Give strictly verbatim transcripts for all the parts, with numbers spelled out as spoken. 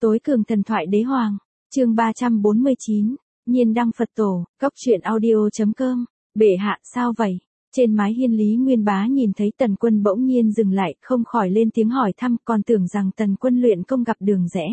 Tối cường thần thoại đế hoàng, chương ba trăm bốn mươi chín, nhiên đăng Phật tổ, cốc truyện audio.com, bệ hạ sao vậy? Trên mái hiên Lý Nguyên Bá nhìn thấy Tần Quân bỗng nhiên dừng lại, không khỏi lên tiếng hỏi thăm, còn tưởng rằng Tần Quân luyện công gặp đường rẽ.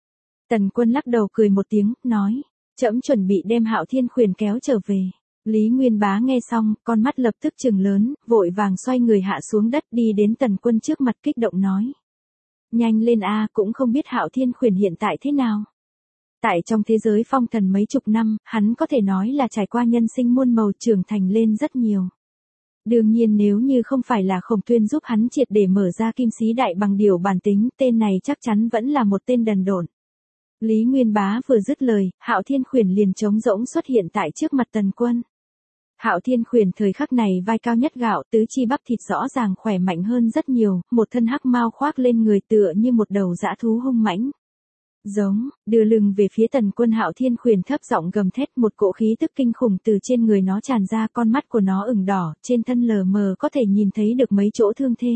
Tần Quân lắc đầu cười một tiếng, nói, trẫm chuẩn bị đem Hạo Thiên Khuyển kéo trở về. Lý Nguyên Bá nghe xong, con mắt lập tức trừng lớn, vội vàng xoay người hạ xuống đất đi đến Tần Quân trước mặt kích động nói. Nhanh lên a, cũng không biết Hạo Thiên Khuyển hiện tại thế nào. Tại trong thế giới phong thần mấy chục năm, hắn có thể nói là trải qua nhân sinh muôn màu, trưởng thành lên rất nhiều. Đương nhiên nếu như không phải là Khổng Tuyên giúp hắn triệt để mở ra kim sĩ đại bằng điểu bản tính, tên này chắc chắn vẫn là một tên đần độn. Lý Nguyên Bá vừa dứt lời, Hạo Thiên Khuyển liền trống rỗng xuất hiện tại trước mặt Tần Quân. Hạo Thiên Khuyển thời khắc này vai cao nhất gạo, tứ chi bắp thịt rõ ràng khỏe mạnh hơn rất nhiều, một thân hắc mao khoác lên người tựa như một đầu dã thú hung mãnh. Giống, đưa lưng về phía Tần Quân, Hạo Thiên Khuyển thấp giọng gầm thét, một cỗ khí tức kinh khủng từ trên người nó tràn ra, con mắt của nó ửng đỏ, trên thân lờ mờ có thể nhìn thấy được mấy chỗ thương thế.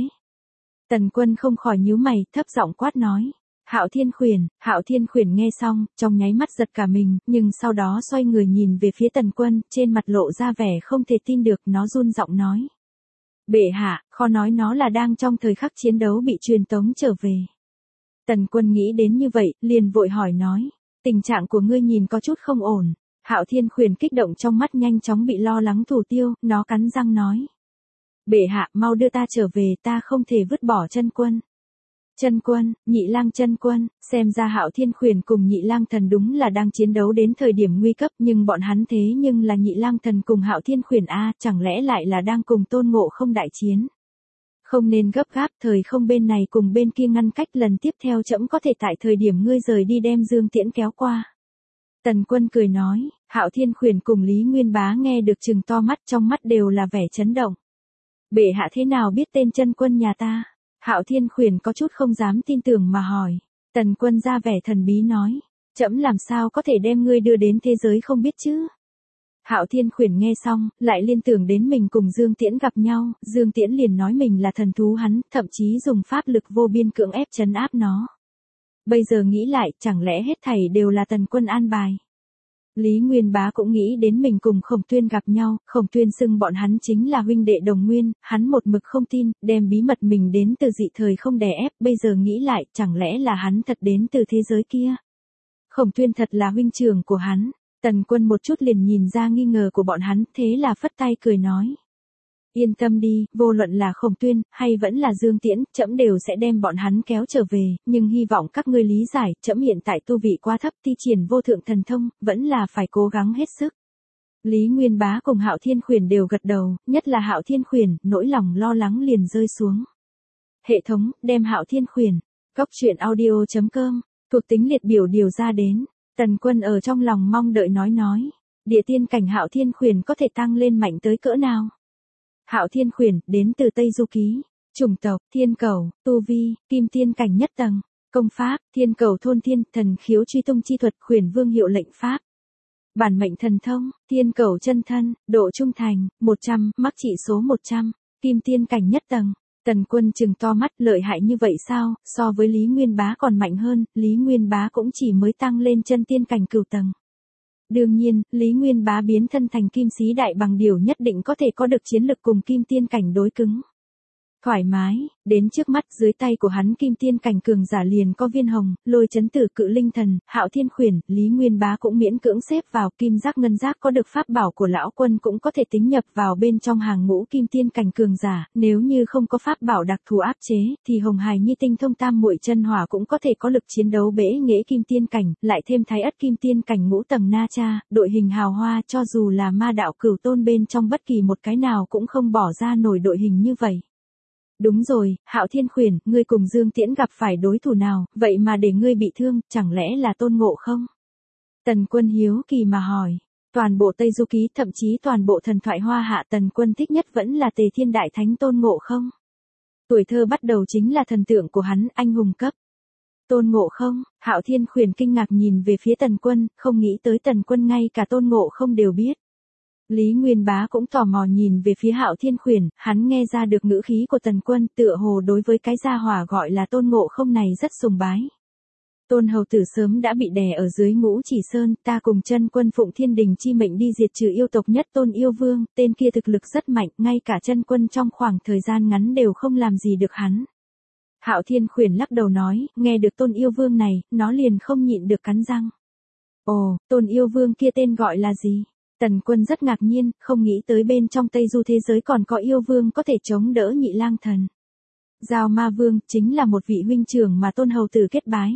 Tần Quân không khỏi nhíu mày, thấp giọng quát nói. Hạo Thiên Khuyển, Hạo Thiên Khuyển nghe xong, trong nháy mắt giật cả mình, nhưng sau đó xoay người nhìn về phía Tần Quân, trên mặt lộ ra vẻ không thể tin được, nó run giọng nói. Bệ hạ, khó nói nó là đang trong thời khắc chiến đấu bị truyền tống trở về. Tần Quân nghĩ đến như vậy, liền vội hỏi nói, tình trạng của ngươi nhìn có chút không ổn. Hạo Thiên Khuyển kích động trong mắt nhanh chóng bị lo lắng thủ tiêu, nó cắn răng nói. Bệ hạ, mau đưa ta trở về, ta không thể vứt bỏ Chân Quân. Chân Quân, Nhị Lang Chân Quân, xem ra Hạo Thiên Khuyển cùng Nhị Lang Thần đúng là đang chiến đấu đến thời điểm nguy cấp, nhưng bọn hắn thế nhưng là Nhị Lang Thần cùng Hạo Thiên Khuyển a, chẳng lẽ lại là đang cùng Tôn Ngộ Không đại chiến? Không nên gấp gáp, thời không bên này cùng bên kia ngăn cách, lần tiếp theo trẫm có thể tại thời điểm ngươi rời đi đem Dương Tiễn kéo qua. Tần Quân cười nói, Hạo Thiên Khuyển cùng Lý Nguyên Bá nghe được trừng to mắt, trong mắt đều là vẻ chấn động. Bệ hạ thế nào biết tên Chân Quân nhà ta? Hạo Thiên Khuyển có chút không dám tin tưởng mà hỏi. Tần Quân ra vẻ thần bí nói, trẫm làm sao có thể đem ngươi đưa đến thế giới không biết chứ? Hạo Thiên Khuyển nghe xong, lại liên tưởng đến mình cùng Dương Tiễn gặp nhau, Dương Tiễn liền nói mình là thần thú hắn, thậm chí dùng pháp lực vô biên cưỡng ép trấn áp nó. Bây giờ nghĩ lại, chẳng lẽ hết thảy đều là Tần Quân an bài? Lý Nguyên Bá cũng nghĩ đến mình cùng Khổng Tuyên gặp nhau, Khổng Tuyên xưng bọn hắn chính là huynh đệ đồng nguyên, hắn một mực không tin, đem bí mật mình đến từ dị thời không đè ép, bây giờ nghĩ lại, chẳng lẽ là hắn thật đến từ thế giới kia? Khổng Tuyên thật là huynh trưởng của hắn. Tần Quân một chút liền nhìn ra nghi ngờ của bọn hắn, thế là phất tay cười nói. Yên tâm đi, vô luận là Khổng Tuyên, hay vẫn là Dương Tiễn, trẫm đều sẽ đem bọn hắn kéo trở về, nhưng hy vọng các ngươi lý giải, trẫm hiện tại tu vị quá thấp, thi triển vô thượng thần thông, vẫn là phải cố gắng hết sức. Lý Nguyên Bá cùng Hạo Thiên Khuyển đều gật đầu, nhất là Hạo Thiên Khuyển, nỗi lòng lo lắng liền rơi xuống. Hệ thống, đem Hạo Thiên Khuyển, cốc truyện audio.com, thuộc tính liệt biểu điều ra đến. Tần Quân ở trong lòng mong đợi nói nói, địa tiên cảnh Hạo Thiên Khuyển có thể tăng lên mạnh tới cỡ nào? Hạo Thiên Khuyển, đến từ Tây Du Ký, chủng tộc, thiên cầu, tu vi, kim tiên cảnh nhất tầng, công pháp, thiên cầu thôn thiên, thần khiếu truy tung chi thuật, Khuyển Vương hiệu lệnh pháp. Bản mệnh thần thông, thiên cầu chân thân, độ trung thành, một trăm, mắc trị số một trăm, kim tiên cảnh nhất tầng. Tần Quân trừng to mắt, lợi hại như vậy sao? So với Lý Nguyên Bá còn mạnh hơn, Lý Nguyên Bá cũng chỉ mới tăng lên chân tiên cảnh cửu tầng. Đương nhiên, Lý Nguyên Bá biến thân thành kim sĩ đại bằng điểu nhất định có thể có được chiến lực cùng kim tiên cảnh đối cứng. Thoải mái, đến trước mắt dưới tay của hắn kim tiên cảnh cường giả liền có Viên Hồng, Lôi Chấn Tử, Cự Linh Thần, Hạo Thiên Khuyển, Lý Nguyên Bá cũng miễn cưỡng xếp vào, Kim Giác Ngân Giác có được pháp bảo của lão quân cũng có thể tính nhập vào bên trong hàng ngũ kim tiên cảnh cường giả, nếu như không có pháp bảo đặc thù áp chế, thì Hồng Hài Nhi tinh thông tam muội chân hỏa cũng có thể có lực chiến đấu bẽ nghệ kim tiên cảnh, lại thêm Thái Ất kim tiên cảnh ngũ tầng Na Cha, đội hình hào hoa, cho dù là ma đạo cửu tôn bên trong bất kỳ một cái nào cũng không bỏ ra nổi đội hình như vậy. Đúng rồi, Hạo Thiên Khuyển, ngươi cùng Dương Tiễn gặp phải đối thủ nào, vậy mà để ngươi bị thương, chẳng lẽ là Tôn Ngộ Không? Tần Quân hiếu kỳ mà hỏi. Toàn bộ Tây Du Ký, thậm chí toàn bộ thần thoại Hoa Hạ, Tần Quân thích nhất vẫn là Tề Thiên Đại Thánh Tôn Ngộ Không. Tuổi thơ bắt đầu chính là thần tượng của hắn, anh hùng cấp. Tôn Ngộ Không, Hạo Thiên Khuyển kinh ngạc nhìn về phía Tần Quân, không nghĩ tới Tần Quân ngay cả Tôn Ngộ Không đều biết. Lý Nguyên Bá cũng tò mò nhìn về phía Hạo Thiên Khuyển, hắn nghe ra được ngữ khí của Tần Quân, tựa hồ đối với cái gia hỏa gọi là Tôn Ngộ Không này rất sùng bái. Tôn hầu tử sớm đã bị đè ở dưới Ngũ Chỉ Sơn, ta cùng chân quân phụng thiên đình chi mệnh đi diệt trừ yêu tộc nhất Tôn yêu vương, tên kia thực lực rất mạnh, ngay cả chân quân trong khoảng thời gian ngắn đều không làm gì được hắn. Hạo Thiên Khuyển lắc đầu nói, nghe được Tôn yêu vương này, nó liền không nhịn được cắn răng. Ồ, Tôn yêu vương kia tên gọi là gì? Tần Quân rất ngạc nhiên, không nghĩ tới bên trong Tây Du thế giới còn có yêu vương có thể chống đỡ Nhị Lang Thần. Giao Ma Vương chính là một vị huynh trưởng mà Tôn hầu tử kết bái.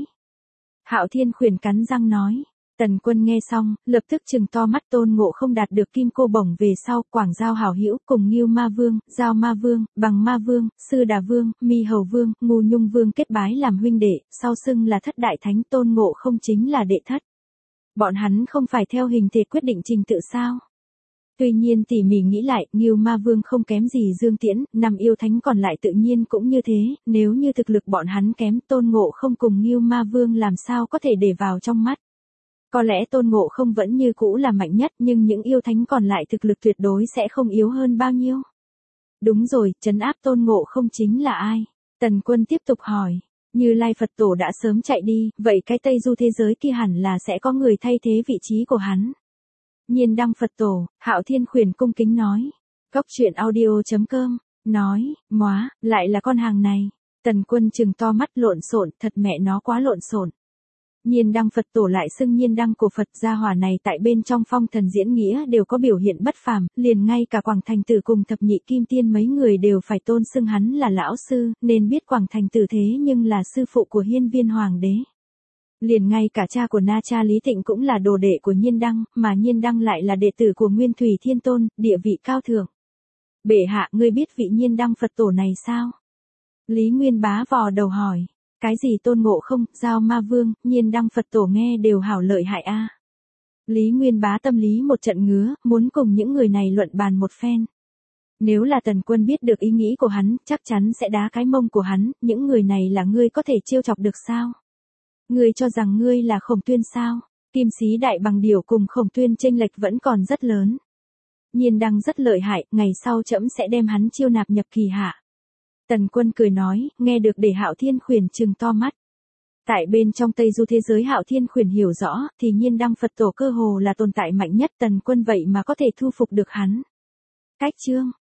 Hạo Thiên Khuyển cắn răng nói. Tần Quân nghe xong, lập tức trừng to mắt. Tôn Ngộ không đạt được kim cô bổng về sau, Quảng Giao hảo hữu cùng Ngưu Ma Vương, Giao Ma Vương, Bằng Ma Vương, Sư Đà Vương, Mi Hầu Vương, Ngu Nhung Vương kết bái làm huynh đệ, sau xưng là thất đại thánh. Tôn Ngộ không chính là đệ thất. Bọn hắn không phải theo hình thể quyết định trình tự sao? Tuy nhiên tỉ mỉ nghĩ lại, Ngưu Ma Vương không kém gì Dương Tiễn, năm yêu thánh còn lại tự nhiên cũng như thế, nếu như thực lực bọn hắn kém, Tôn Ngộ không cùng Ngưu Ma Vương làm sao có thể để vào trong mắt. Có lẽ Tôn Ngộ không vẫn như cũ là mạnh nhất, nhưng những yêu thánh còn lại thực lực tuyệt đối sẽ không yếu hơn bao nhiêu. Đúng rồi, trấn áp Tôn Ngộ không chính là ai? Tần Quân tiếp tục hỏi. Như Lai Phật Tổ đã sớm chạy đi, vậy cái Tây Du thế giới kia hẳn là sẽ có người thay thế vị trí của hắn. Nhiên Đăng Phật Tổ, Hạo Thiên Khuyển cung kính nói. Góc truyện audio chấm com, nói, móa, lại là con hàng này. Tần Quân trừng to mắt, lộn xộn, thật mẹ nó quá lộn xộn. Nhiên Đăng Phật Tổ lại xưng Nhiên Đăng của Phật, gia hỏa này tại bên trong phong thần diễn nghĩa đều có biểu hiện bất phàm, liền ngay cả Quảng Thành Tử cùng thập nhị kim tiên mấy người đều phải tôn xưng hắn là lão sư, nên biết Quảng Thành Tử thế nhưng là sư phụ của Hiên Viên Hoàng đế. Liền ngay cả cha của Na Cha Lý Tịnh cũng là đồ đệ của Nhiên Đăng, mà Nhiên Đăng lại là đệ tử của Nguyên Thủy Thiên Tôn, địa vị cao thượng. Bệ hạ, ngươi biết vị Nhiên Đăng Phật Tổ này sao? Lý Nguyên Bá vò đầu hỏi. Cái gì Tôn Ngộ không, Giao Ma Vương, Nhiên Đăng Phật Tổ nghe đều hảo lợi hại a. Lý Nguyên Bá tâm lý một trận ngứa, muốn cùng những người này luận bàn một phen. Nếu là Tần Quân biết được ý nghĩ của hắn, chắc chắn sẽ đá cái mông của hắn, những người này là ngươi có thể trêu chọc được sao? Ngươi cho rằng ngươi là Khổng Tuyên sao? Kim Sĩ Đại Bằng Điểu cùng Khổng Tuyên chênh lệch vẫn còn rất lớn. Nhiên Đăng rất lợi hại, ngày sau trẫm sẽ đem hắn chiêu nạp nhập kỳ hạ. Tần Quân cười nói, nghe được để Hạo Thiên Khuyển trừng to mắt. Tại bên trong Tây Du thế giới Hạo Thiên Khuyển hiểu rõ, thì Nhiên Đăng Phật Tổ cơ hồ là tồn tại mạnh nhất. Tần Quân vậy mà có thể thu phục được hắn. Cách chương